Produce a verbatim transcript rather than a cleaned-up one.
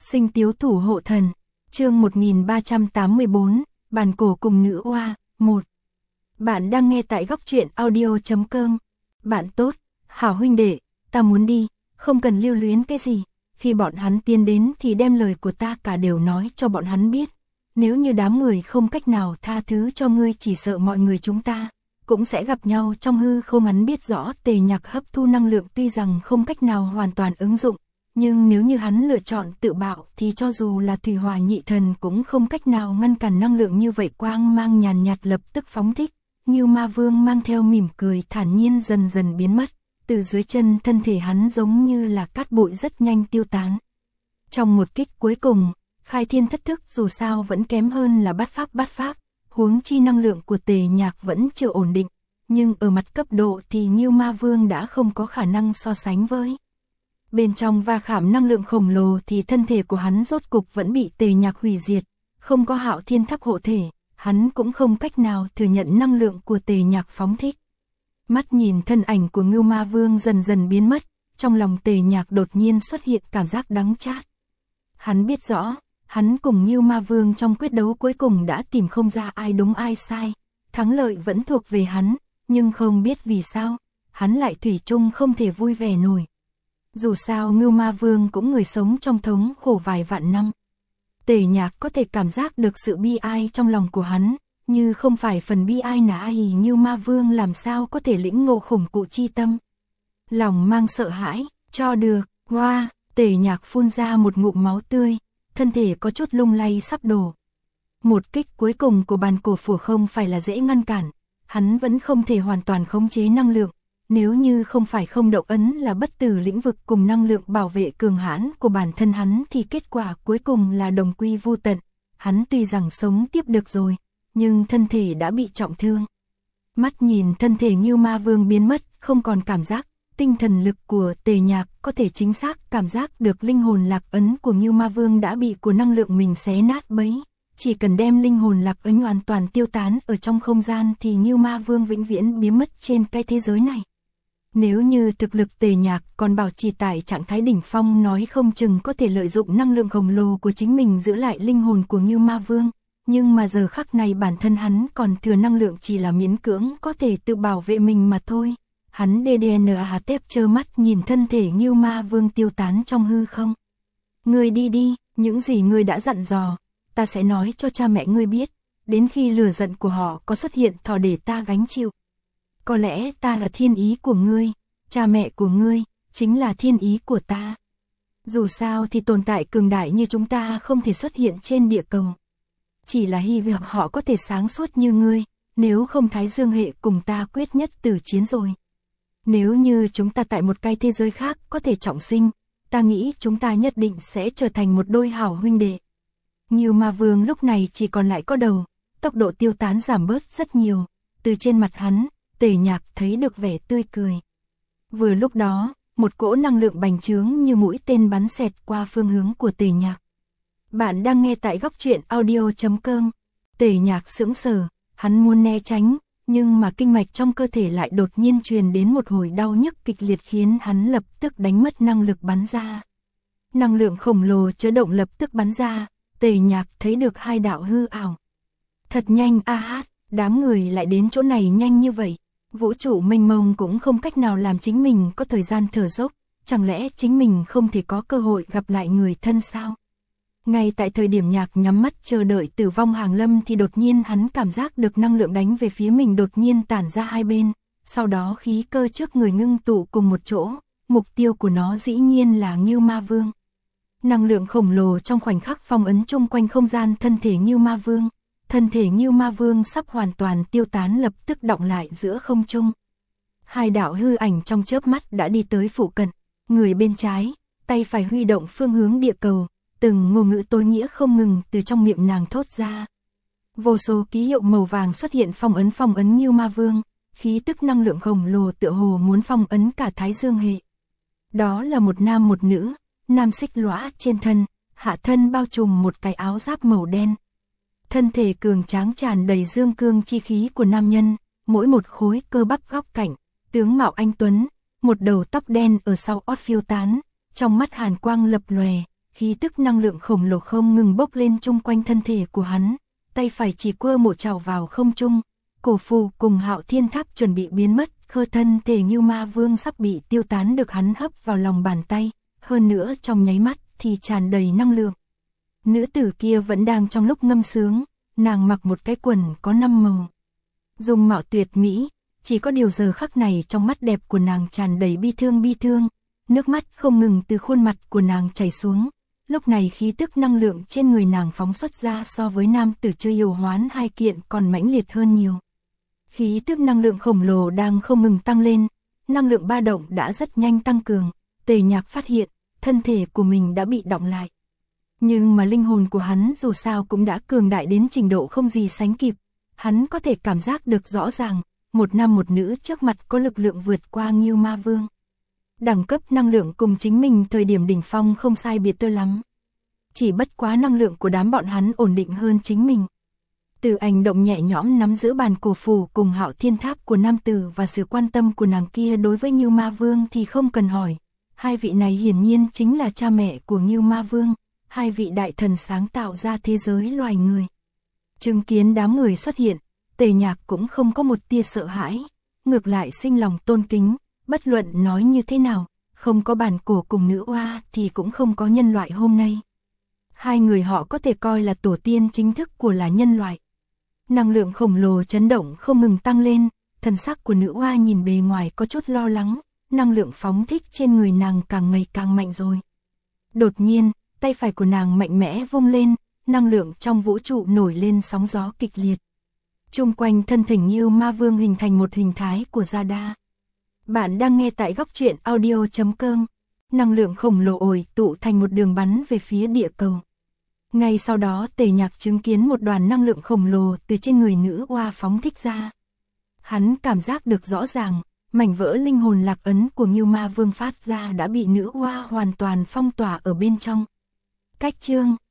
Sinh tiếu thủ hộ thần, chương một nghìn ba trăm tám mươi bốn, bàn cổ cùng nữ oa, một. Bạn đang nghe tại góc truyện audio chấm com. Bạn tốt, hảo huynh đệ, ta muốn đi, không cần lưu luyến cái gì. Khi bọn hắn tiến đến thì đem lời của ta cả đều nói cho bọn hắn biết. Nếu như đám người không cách nào tha thứ cho ngươi, chỉ sợ mọi người chúng ta cũng sẽ gặp nhau trong hư không. Hắn biết rõ Tề Nhạc hấp thu năng lượng tuy rằng không cách nào hoàn toàn ứng dụng, nhưng nếu như hắn lựa chọn tự bạo thì cho dù là Thủy Hỏa Nhị Thần cũng không cách nào ngăn cản năng lượng như vậy. Quang mang nhàn nhạt lập tức phóng thích, Ngưu Ma Vương mang theo mỉm cười thản nhiên dần dần biến mất, từ dưới chân thân thể hắn giống như là cát bụi rất nhanh tiêu tán. Trong một kích cuối cùng, khai thiên thất thức dù sao vẫn kém hơn là bát pháp bát pháp, huống chi năng lượng của Tề Nhạc vẫn chưa ổn định, nhưng ở mặt cấp độ thì Ngưu Ma Vương đã không có khả năng so sánh với. Bên trong va khảm năng lượng khổng lồ thì thân thể của hắn rốt cục vẫn bị Tề Nhạc hủy diệt, không có Hạo Thiên Tháp hộ thể, hắn cũng không cách nào thừa nhận năng lượng của Tề Nhạc phóng thích. Mắt nhìn thân ảnh của Ngưu Ma Vương dần dần biến mất, trong lòng Tề Nhạc đột nhiên xuất hiện cảm giác đắng chát. Hắn biết rõ, hắn cùng Ngưu Ma Vương trong quyết đấu cuối cùng đã tìm không ra ai đúng ai sai, thắng lợi vẫn thuộc về hắn, nhưng không biết vì sao, hắn lại thủy chung không thể vui vẻ nổi. Dù sao Ngưu Ma Vương cũng người sống trong thống khổ vài vạn năm. Tề Nhạc có thể cảm giác được sự bi ai trong lòng của hắn, như không phải phần bi ai nà ai Ngưu Ma Vương làm sao có thể lĩnh ngộ khủng cụ chi tâm. Lòng mang sợ hãi, cho được, hoa, Tề Nhạc phun ra một ngụm máu tươi, thân thể có chút lung lay sắp đổ. Một kích cuối cùng của bàn cổ phủ không phải là dễ ngăn cản, hắn vẫn không thể hoàn toàn khống chế năng lượng. Nếu như không phải không động ấn là bất tử lĩnh vực cùng năng lượng bảo vệ cường hãn của bản thân hắn thì kết quả cuối cùng là đồng quy vu tận. Hắn tuy rằng sống tiếp được rồi, nhưng thân thể đã bị trọng thương. Mắt nhìn thân thể Ngưu Ma Vương biến mất, không còn cảm giác, tinh thần lực của Tề Nhạc có thể chính xác cảm giác được linh hồn lạc ấn của Ngưu Ma Vương đã bị của năng lượng mình xé nát bấy. Chỉ cần đem linh hồn lạc ấn hoàn toàn tiêu tán ở trong không gian thì Ngưu Ma Vương vĩnh viễn biến mất trên cái thế giới này. Nếu như thực lực Tề Nhạc còn bảo trì tại trạng thái đỉnh phong, nói không chừng có thể lợi dụng năng lượng khổng lồ của chính mình giữ lại linh hồn của Ngưu Ma Vương. Nhưng mà giờ khắc này bản thân hắn còn thừa năng lượng chỉ là miễn cưỡng có thể tự bảo vệ mình mà thôi. Hắn đê đê en a tép trơ mắt nhìn thân thể Ngưu Ma Vương tiêu tán trong hư không. Ngươi đi đi, những gì ngươi đã dặn dò, ta sẽ nói cho cha mẹ ngươi biết, đến khi lửa giận của họ có xuất hiện thò để ta gánh chịu. Có lẽ ta là thiên ý của ngươi, cha mẹ của ngươi, chính là thiên ý của ta. Dù sao thì tồn tại cường đại như chúng ta không thể xuất hiện trên địa cầu. Chỉ là hy vọng họ có thể sáng suốt như ngươi, nếu không Thái Dương hệ cùng ta quyết nhất tử chiến rồi. Nếu như chúng ta tại một cái thế giới khác có thể trọng sinh, ta nghĩ chúng ta nhất định sẽ trở thành một đôi hảo huynh đệ. Ngưu Ma Vương lúc này chỉ còn lại có đầu, tốc độ tiêu tán giảm bớt rất nhiều, từ trên mặt hắn, Tề Nhạc thấy được vẻ tươi cười. Vừa lúc đó, một cỗ năng lượng bành trướng như mũi tên bắn xẹt qua phương hướng của Tề Nhạc. Bạn đang nghe tại góc truyện audio chấm com. Tề Nhạc sững sờ, hắn muốn né tránh, nhưng mà kinh mạch trong cơ thể lại đột nhiên truyền đến một hồi đau nhức kịch liệt khiến hắn lập tức đánh mất năng lực bắn ra. Năng lượng khổng lồ chứa động lập tức bắn ra, Tề Nhạc thấy được hai đạo hư ảo. Thật nhanh a hát, đám người lại đến chỗ này nhanh như vậy. Vũ trụ mênh mông cũng không cách nào làm chính mình có thời gian thở dốc, chẳng lẽ chính mình không thể có cơ hội gặp lại người thân sao? Ngay tại thời điểm Nhạc nhắm mắt chờ đợi tử vong hàng lâm thì đột nhiên hắn cảm giác được năng lượng đánh về phía mình đột nhiên tản ra hai bên, sau đó khí cơ trước người ngưng tụ cùng một chỗ, mục tiêu của nó dĩ nhiên là Ngưu Ma Vương. Năng lượng khổng lồ trong khoảnh khắc phong ấn chung quanh không gian thân thể Ngưu Ma Vương. Thân thể Ngưu Ma Vương sắp hoàn toàn tiêu tán lập tức đọng lại giữa không trung. Hai đạo hư ảnh trong chớp mắt đã đi tới phụ cận, người bên trái, tay phải huy động phương hướng địa cầu, từng ngôn ngữ tối nghĩa không ngừng từ trong miệng nàng thốt ra. Vô số ký hiệu màu vàng xuất hiện phong ấn phong ấn Ngưu Ma Vương, khí tức năng lượng khổng lồ tựa hồ muốn phong ấn cả Thái Dương hệ. Đó là một nam một nữ, nam xích lõa trên thân, hạ thân bao trùm một cái áo giáp màu đen. Thân thể cường tráng tràn đầy dương cương chi khí của nam nhân, mỗi một khối cơ bắp góc cạnh, tướng mạo anh tuấn, một đầu tóc đen ở sau ót phiêu tán, trong mắt hàn quang lập lòe, khí tức năng lượng khổng lồ không ngừng bốc lên chung quanh thân thể của hắn, tay phải chỉ quơ một chảo vào không trung, cổ phù cùng Hạo Thiên Tháp chuẩn bị biến mất, khơ thân thể Ngưu Ma Vương sắp bị tiêu tán được hắn hấp vào lòng bàn tay, hơn nữa trong nháy mắt thì tràn đầy năng lượng. Nữ tử kia vẫn đang trong lúc ngâm sướng, nàng mặc một cái quần có năm màu. Dung mạo tuyệt mỹ, chỉ có điều giờ khắc này trong mắt đẹp của nàng tràn đầy bi thương bi thương, nước mắt không ngừng từ khuôn mặt của nàng chảy xuống. Lúc này khí tức năng lượng trên người nàng phóng xuất ra so với nam tử chưa yêu hoán hai kiện còn mãnh liệt hơn nhiều. Khí tức năng lượng khổng lồ đang không ngừng tăng lên, năng lượng ba động đã rất nhanh tăng cường, Tề Nhạc phát hiện, thân thể của mình đã bị động lại. Nhưng mà linh hồn của hắn dù sao cũng đã cường đại đến trình độ không gì sánh kịp, hắn có thể cảm giác được rõ ràng, một nam một nữ trước mặt có lực lượng vượt qua Ngưu Ma Vương. Đẳng cấp năng lượng cùng chính mình thời điểm đỉnh phong không sai biệt tư lắm. Chỉ bất quá năng lượng của đám bọn hắn ổn định hơn chính mình. Từ Ảnh động nhẹ nhõm nắm giữ bàn cổ phù cùng Hạo Thiên Tháp của nam tử và sự quan tâm của nàng kia đối với Ngưu Ma Vương thì không cần hỏi. Hai vị này hiển nhiên chính là cha mẹ của Ngưu Ma Vương, hai vị đại thần sáng tạo ra thế giới loài người. Chứng kiến đám người xuất hiện, Tề Nhạc cũng không có một tia sợ hãi, ngược lại sinh lòng tôn kính, bất luận nói như thế nào, không có bản cổ cùng nữ oa thì cũng không có nhân loại hôm nay. Hai người họ có thể coi là tổ tiên chính thức của là nhân loại. Năng lượng khổng lồ chấn động không ngừng tăng lên, thần sắc của nữ oa nhìn bề ngoài có chút lo lắng, năng lượng phóng thích trên người nàng càng ngày càng mạnh rồi. Đột nhiên, tay phải của nàng mạnh mẽ vung lên, năng lượng trong vũ trụ nổi lên sóng gió kịch liệt. Chung quanh thân thể Ngưu Ma Vương hình thành một hình thái của Zada. Bạn đang nghe tại góc truyện audio chấm com. Năng lượng khổng lồ ồi tụ thành một đường bắn về phía địa cầu. Ngay sau đó Tề Nhạc chứng kiến một đoàn năng lượng khổng lồ từ trên người nữ oa phóng thích ra. Hắn cảm giác được rõ ràng, mảnh vỡ linh hồn lạc ấn của Ngưu Ma Vương phát ra đã bị nữ oa hoàn toàn phong tỏa ở bên trong. Cách chương